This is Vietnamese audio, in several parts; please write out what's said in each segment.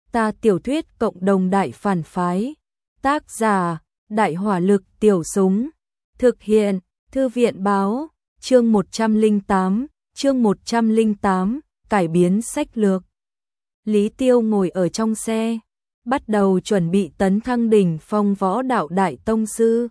Ta tiểu thuyết cộng đồng đại phản phái. Tác giả: Đại hỏa lực tiểu súng. Thực hiện: Thư viện báo. Chương 108, cải biến sách lược. Lý Tiêu ngồi ở trong xe, bắt đầu chuẩn bị tấn thăng đỉnh phong võ đạo đại tông sư.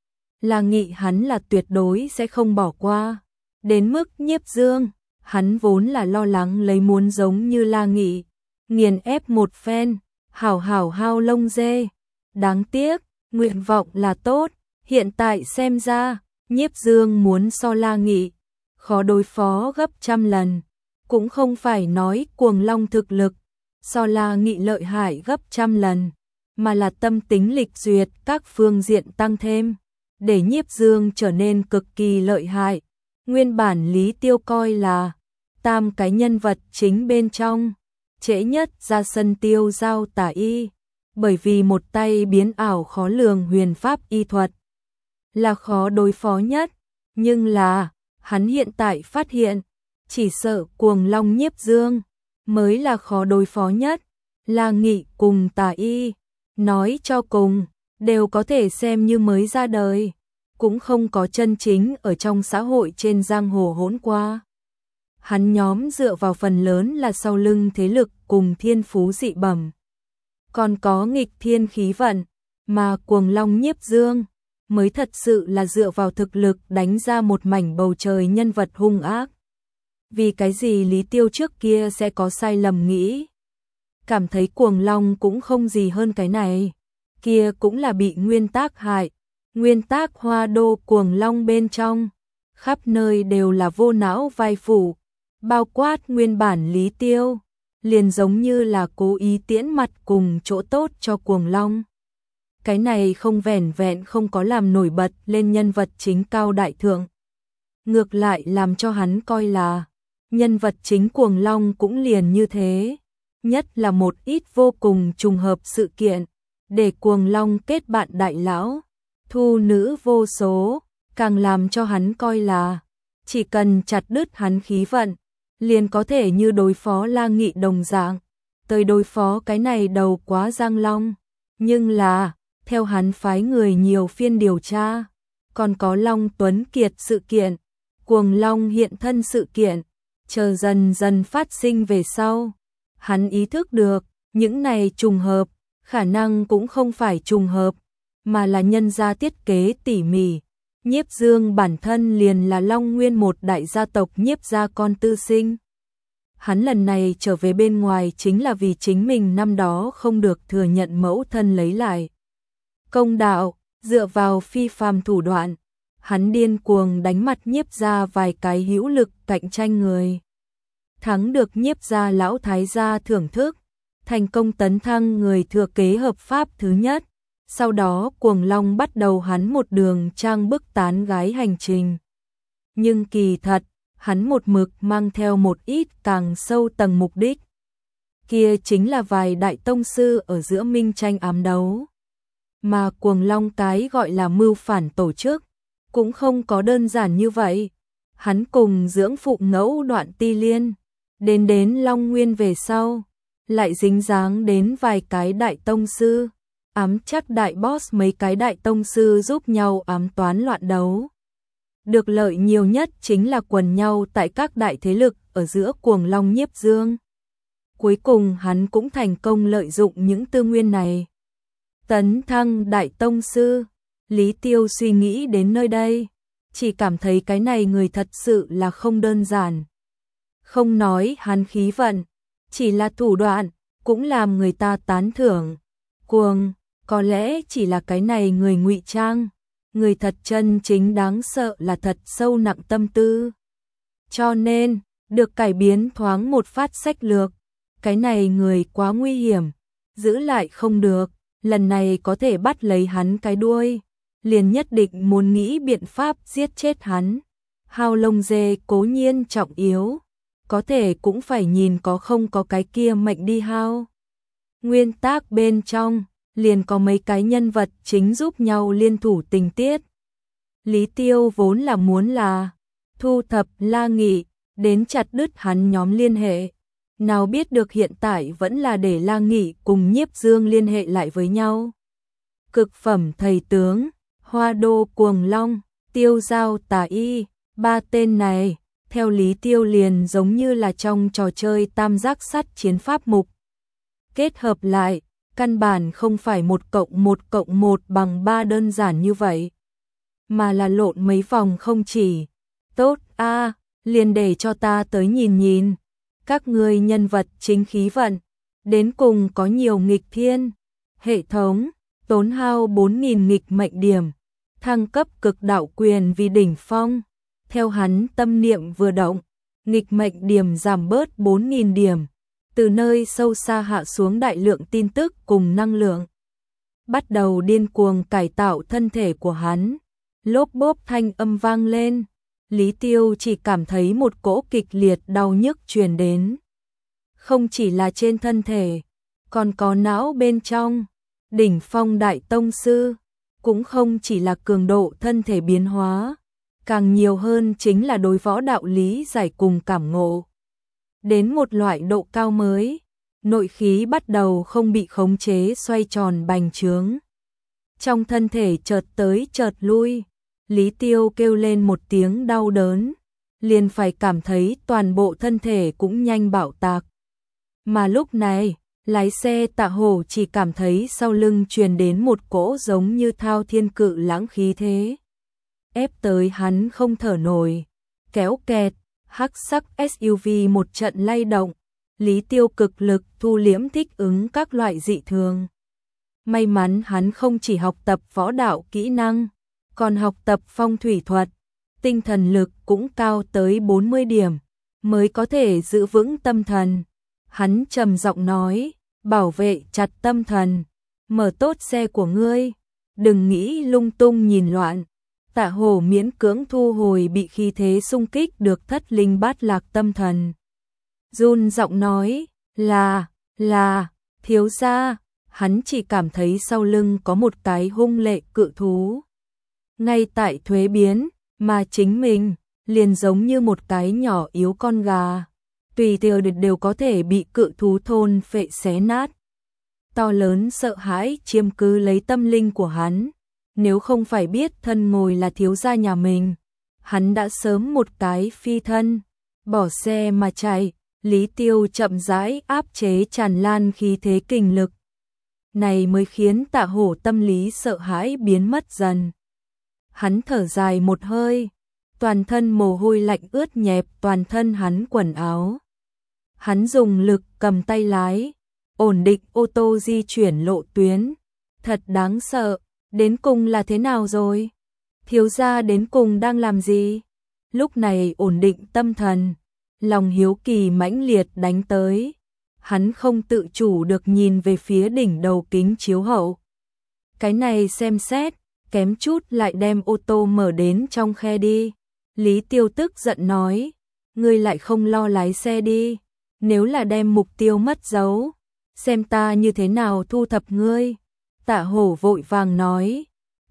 La Nghị hắn là tuyệt đối sẽ không bỏ qua. Đến mức Nhiếp Dương, hắn vốn là lo lắng lấy muốn giống như La Nghị, nghiền ép một phen, hảo hao lông dê. Đáng tiếc, nguyện vọng là tốt, hiện tại xem ra, Nhiếp Dương muốn so La Nghị khó đối phó gấp trăm lần, cũng không phải nói Cuồng Long thực lực so La Nghị lợi hại gấp trăm lần, mà là tâm tính lịch duyệt các phương diện tăng thêm, để Nhiếp Dương trở nên cực kỳ lợi hại. Nguyên bản Lý Tiêu coi là tam cái nhân vật chính bên trong, trễ nhất ra sân tiêu giao tả y, bởi vì một tay biến ảo khó lường huyền pháp y thuật là khó đối phó nhất, nhưng là hắn hiện tại phát hiện, chỉ sợ Cuồng Long Nhiếp Dương mới là khó đối phó nhất. La Nghị cùng tả y, nói cho cùng, đều có thể xem như mới ra đời, cũng không có chân chính ở trong xã hội trên giang hồ hỗn qua. Hắn nhóm dựa vào phần lớn là sau lưng thế lực cùng thiên phú dị bẩm, còn có nghịch thiên khí vận, mà Cuồng Long Nhiếp Dương mới thật sự là dựa vào thực lực đánh ra một mảnh bầu trời nhân vật hung ác. Vì cái gì Lý Tiêu trước kia sẽ có sai lầm nghĩ, cảm thấy Cuồng Long cũng không gì hơn cái này, kia cũng là bị nguyên tác hại. Nguyên tác Hoa Đô Cuồng Long bên trong, khắp nơi đều là vô não vai phụ, bao quát nguyên bản Lý Tiêu, liền giống như là cố ý tiễn mặt cùng chỗ tốt cho Cuồng Long. Cái này không vẻn vẹn không có làm nổi bật lên nhân vật chính cao đại thượng, ngược lại làm cho hắn coi là nhân vật chính Cuồng Long cũng liền như thế, nhất là một ít vô cùng trùng hợp sự kiện, để Cuồng Long kết bạn đại lão, thu nữ vô số, càng làm cho hắn coi là chỉ cần chặt đứt hắn khí vận, liền có thể như đối phó La Nghị đồng dạng, tới đối phó cái này đầu quá Giang Long. Nhưng là, theo hắn phái người nhiều phiên điều tra, còn có Long Tuấn Kiệt sự kiện, Cuồng Long hiện thân sự kiện, chờ dần dần phát sinh về sau. Hắn ý thức được, những này trùng hợp, khả năng cũng không phải trùng hợp, mà là nhân gia thiết kế tỉ mỉ. Nhiếp Dương bản thân liền là Long Nguyên một đại gia tộc Nhiếp gia con tư sinh. Hắn lần này trở về bên ngoài chính là vì chính mình năm đó không được thừa nhận mẫu thân lấy lại công đạo, dựa vào phi phàm thủ đoạn, hắn điên cuồng đánh mặt Nhiếp gia vài cái hữu lực cạnh tranh người. Thắng được Nhiếp gia lão thái gia thưởng thức, thành công tấn thăng người thừa kế hợp pháp thứ nhất. Sau đó Cuồng Long bắt đầu hắn một đường trang bức tán gái hành trình. Nhưng kỳ thật, hắn một mực mang theo một ít càng sâu tầng mục đích. Kia chính là vài đại tông sư ở giữa minh tranh ám đấu. Mà Cuồng Long cái gọi là mưu phản tổ chức, cũng không có đơn giản như vậy. Hắn cùng dưỡng phụ ngẫu Đoạn Ti Liên, đến Long Nguyên về sau, lại dính dáng đến vài cái đại tông sư. Ám chắc đại boss mấy cái đại tông sư giúp nhau ám toán loạn đấu. Được lợi nhiều nhất chính là quần nhau tại các đại thế lực ở giữa Cuồng Long Nhiếp Dương. Cuối cùng hắn cũng thành công lợi dụng những tư nguyên này. Tấn thăng đại tông sư, Lý Tiêu suy nghĩ đến nơi đây, chỉ cảm thấy cái này người thật sự là không đơn giản. Không nói hắn khí vận, chỉ là thủ đoạn, cũng làm người ta tán thưởng. Cuồng, có lẽ chỉ là cái này người ngụy trang, người thật chân chính đáng sợ là thật sâu nặng tâm tư. Cho nên, được cải biến thoáng một phát sách lược, cái này người quá nguy hiểm, giữ lại không được, lần này có thể bắt lấy hắn cái đuôi, liền nhất định muốn nghĩ biện pháp giết chết hắn. Hao lông dê cố nhiên trọng yếu, có thể cũng phải nhìn có không có cái kia mệnh đi hao. Nguyên tác bên trong, liền có mấy cái nhân vật chính giúp nhau liên thủ tình tiết. Lý Tiêu vốn là muốn là thu thập La Nghị, đến chặt đứt hắn nhóm liên hệ, Nào biết được hiện tại vẫn là để La Nghị cùng Nhiếp Dương liên hệ lại với nhau. Cực phẩm thầy tướng, Hoa Đô Cuồng Long, Tiêu Giao Tà Y, ba tên này, theo Lý Tiêu liền giống như là trong trò chơi tam giác sắt chiến pháp mục. Kết hợp lại, căn bản không phải 1+1+1 bằng 3 đơn giản như vậy, mà là lộn mấy vòng không chỉ. Tốt a, liền để cho ta tới nhìn nhìn. Các ngươi nhân vật chính khí vận, đến cùng có nhiều nghịch thiên. Hệ thống, tốn hao 4.000 nghịch mệnh điểm, thăng cấp cực đạo quyền vì đỉnh phong. Theo hắn tâm niệm vừa động, nghịch mệnh điểm giảm bớt 4.000 điểm. Từ nơi sâu xa hạ xuống đại lượng tin tức cùng năng lượng, bắt đầu điên cuồng cải tạo thân thể của hắn. Lốp bốp thanh âm vang lên, Lý Tiêu chỉ cảm thấy một cỗ kịch liệt đau nhức truyền đến. Không chỉ là trên thân thể, còn có não bên trong. Đỉnh phong đại tông sư, cũng không chỉ là cường độ thân thể biến hóa, càng nhiều hơn chính là đối võ đạo lý giải cùng cảm ngộ. Đến một loại độ cao mới, nội khí bắt đầu không bị khống chế xoay tròn bành trướng. Trong thân thể chợt tới chợt lui, Lý Tiêu kêu lên một tiếng đau đớn, liền phải cảm thấy toàn bộ thân thể cũng nhanh bạo tạc. Mà lúc này, lái xe Tạ Hổ chỉ cảm thấy sau lưng truyền đến một cỗ giống như thao thiên cự lãng khí thế, ép tới hắn không thở nổi. Kéo kẹt, hắc sắc SUV một trận lay động, Lý Tiêu cực lực thu liễm thích ứng các loại dị thường. May mắn hắn không chỉ học tập võ đạo kỹ năng, còn học tập phong thủy thuật, tinh thần lực cũng cao tới 40 điểm, mới có thể giữ vững tâm thần. Hắn trầm giọng nói, bảo vệ chặt tâm thần, mở tốt xe của ngươi, đừng nghĩ lung tung nhìn loạn. Tạ Hổ miễn cưỡng thu hồi bị khí thế xung kích được thất linh bát lạc tâm thần. Run giọng nói, là, thiếu gia. Hắn chỉ cảm thấy sau lưng có một cái hung lệ cự thú. Ngay tại thuế biến, mà chính mình, liền giống như một cái nhỏ yếu con gà. Tùy tiện đều có thể bị cự thú thôn phệ xé nát. To lớn sợ hãi chiếm cứ lấy tâm linh của hắn. Nếu không phải biết thân ngồi là thiếu gia nhà mình, hắn đã sớm một cái phi thân, bỏ xe mà chạy. Lý Tiêu chậm rãi áp chế tràn lan khí thế kình lực. Này mới khiến Tạ Hổ tâm lý sợ hãi biến mất dần. Hắn thở dài một hơi, toàn thân mồ hôi lạnh ướt nhẹp toàn thân hắn quần áo. Hắn dùng lực cầm tay lái, ổn định ô tô di chuyển lộ tuyến. Thật đáng sợ, đến cùng là thế nào rồi? Thiếu gia đến cùng đang làm gì? Lúc này ổn định tâm thần, lòng hiếu kỳ mãnh liệt đánh tới. Hắn không tự chủ được nhìn về phía đỉnh đầu kính chiếu hậu. Cái này xem xét, kém chút lại đem ô tô mở đến trong khe đi. Lý Tiêu tức giận nói, ngươi lại không lo lái xe đi, nếu là đem mục tiêu mất dấu, xem ta như thế nào thu thập ngươi. Tạ Hổ vội vàng nói,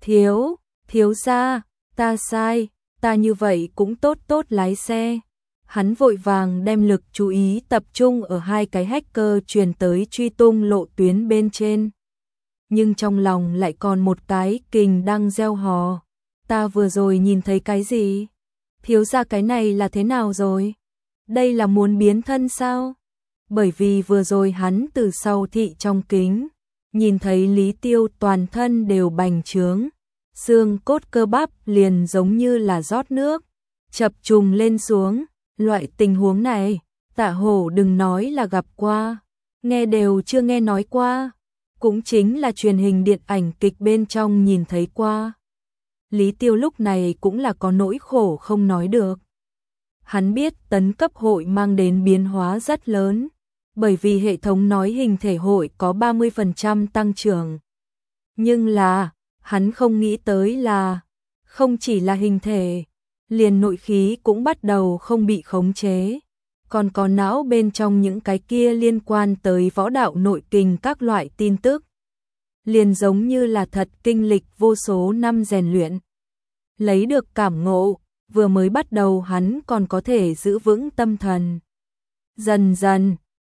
thiếu gia, ta sai, ta như vậy cũng tốt lái xe. Hắn vội vàng đem lực chú ý tập trung ở hai cái hacker truyền tới truy tung lộ tuyến bên trên. Nhưng trong lòng lại còn một cái kình đang gieo hò. Ta vừa rồi nhìn thấy cái gì? Thiếu gia cái này là thế nào rồi? Đây là muốn biến thân sao? Bởi vì vừa rồi hắn từ sau thị trong kính, nhìn thấy Lý Tiêu toàn thân đều bành trướng, xương cốt cơ bắp liền giống như là rót nước, chập trùng lên xuống. Loại tình huống này, Tạ Hổ đừng nói là gặp qua, nghe đều chưa nghe nói qua, cũng chính là truyền hình điện ảnh kịch bên trong nhìn thấy qua. Lý Tiêu lúc này cũng là có nỗi khổ không nói được. Hắn biết tấn cấp hội mang đến biến hóa rất lớn, bởi vì hệ thống nói hình thể hội có 30% tăng trưởng. Nhưng là, hắn không nghĩ tới là, không chỉ là hình thể, liền nội khí cũng bắt đầu không bị khống chế, còn có não bên trong những cái kia liên quan tới võ đạo nội kình các loại tin tức. Liền giống như là thật kinh lịch vô số năm rèn luyện. Lấy được cảm ngộ, vừa mới bắt đầu hắn còn có thể giữ vững tâm thần. Dần dần,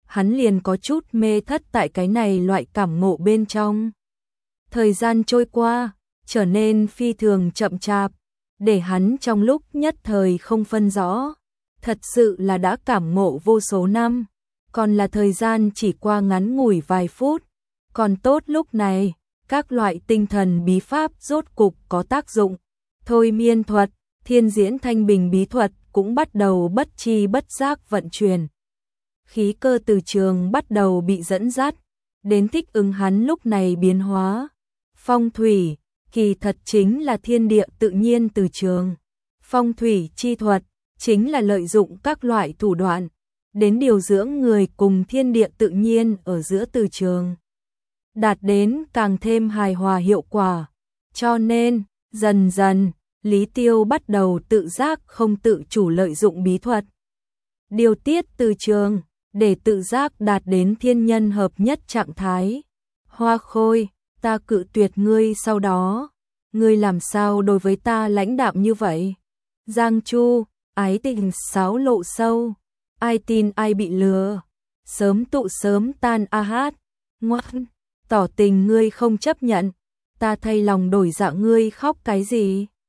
hắn liền có chút mê thất tại cái này loại cảm ngộ bên trong. Thời gian trôi qua, trở nên phi thường chậm chạp, để hắn trong lúc nhất thời không phân rõ, thật sự là đã cảm ngộ vô số năm, còn là thời gian chỉ qua ngắn ngủi vài phút, còn tốt lúc này, các loại tinh thần bí pháp rốt cục có tác dụng, thôi miên thuật, thiên diễn thanh bình bí thuật cũng bắt đầu bất chi bất giác vận chuyển. Khí cơ từ trường bắt đầu bị dẫn dắt, đến thích ứng hắn lúc này biến hóa. Phong thủy, kỳ thật chính là thiên địa tự nhiên từ trường. Phong thủy chi thuật, chính là lợi dụng các loại thủ đoạn, đến điều dưỡng người cùng thiên địa tự nhiên ở giữa từ trường. Đạt đến càng thêm hài hòa hiệu quả. Cho nên, dần dần, Lý Tiêu bắt đầu tự giác không tự chủ lợi dụng bí thuật. Điều tiết từ trường, để tự giác đạt đến thiên nhân hợp nhất trạng thái. Hoa Khôi, ta cự tuyệt ngươi sau đó. Ngươi làm sao đối với ta lãnh đạm như vậy? Giang Chu, ái tình xáo lộ sâu. Ai tin ai bị lừa. Sớm tụ sớm tan a hát. Ngoan, tỏ tình ngươi không chấp nhận. Ta thay lòng đổi dạ ngươi khóc cái gì?